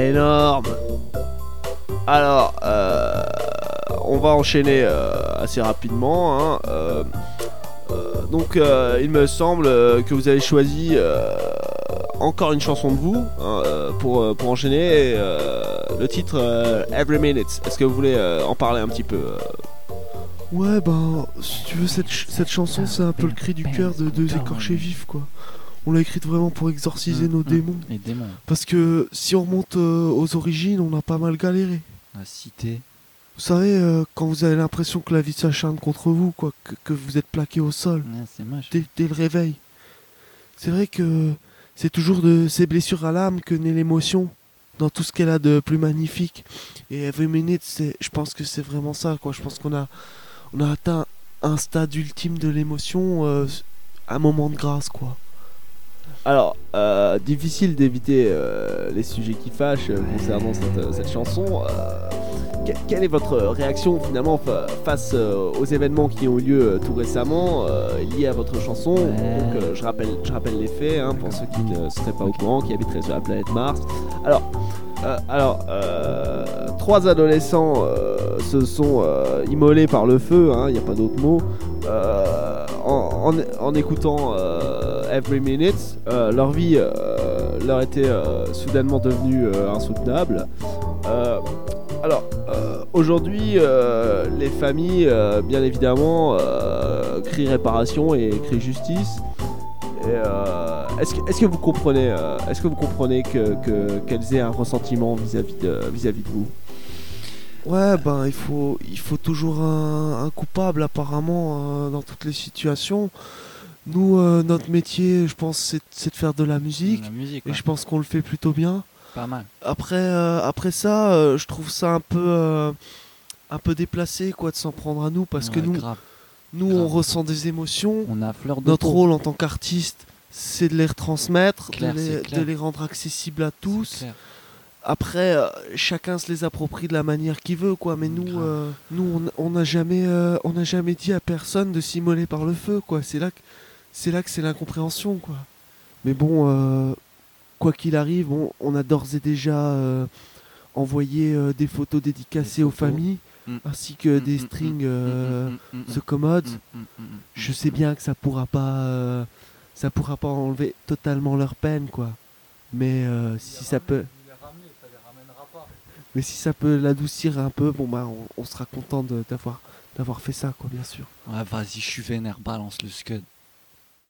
énorme. Alors, on va enchaîner assez rapidement. Donc, il me semble que vous avez choisi encore une chanson de vous pour enchaîner. Le titre Every Minute. Est-ce que vous voulez en parler un petit peu Ouais, ben, si tu veux, cette chanson, c'est un peu le cri du cœur de deux écorchés vifs, quoi. On l'a écrite vraiment pour exorciser nos démons. Les démons. Parce que si on remonte aux origines, on a pas mal galéré. La cité. Vous savez, quand vous avez l'impression que la vie s'acharne contre vous, quoi, que vous êtes plaqué au sol, Ouais, c'est moche. dès le réveil. C'est vrai que c'est toujours de ces blessures à l'âme que naît l'émotion, dans tout ce qu'elle a de plus magnifique. Et Every Minute, je pense que c'est vraiment ça, quoi. Je pense qu'on a atteint un stade ultime de l'émotion, un moment de grâce, quoi. Alors, difficile d'éviter les sujets qui fâchent concernant cette chanson. Quelle est votre réaction finalement face aux événements qui ont eu lieu tout récemment liés à votre chanson? Donc, je rappelle les faits pour ceux qui ne seraient pas au courant, qui habiteraient sur la planète Mars. Alors, 3 adolescents se sont immolés par le feu, il n'y a pas d'autre mot, en écoutant Every Minute. Leur vie leur était soudainement devenue insoutenable. Aujourd'hui, les familles, bien évidemment, crient réparation et crient justice. Et, est-ce que vous comprenez, qu'elles aient un ressentiment vis-à-vis de vous? Ouais, ben il faut toujours un coupable apparemment dans toutes les situations. Nous, notre métier, je pense, c'est de faire de la musique. Et je pense qu'on le fait plutôt bien. Pas mal. Après ça, je trouve ça un peu déplacé, quoi, de s'en prendre à nous, parce que grave. on ressent des émotions. On a fleur de Notre peau. rôle en tant qu'artiste, c'est de les retransmettre, Clair. de les rendre accessibles à tous. C'est clair. Après, chacun se les approprie de la manière qu'il veut, quoi. Mais nous, on n'a jamais dit à personne de s'immoler par le feu, quoi. C'est là que c'est l'incompréhension, quoi. Mais bon, quoi qu'il arrive, on a d'ores et déjà envoyé des photos dédicacées aux familles, ainsi que des strings The Commodes. Je sais bien que ça pourra pas enlever totalement leur peine, quoi. Mais si ça peut... Mais si ça peut l'adoucir un peu, bon bah on sera content d'avoir fait ça, quoi, bien sûr. Ouais, vas-y, je suis vénère, balance le scud.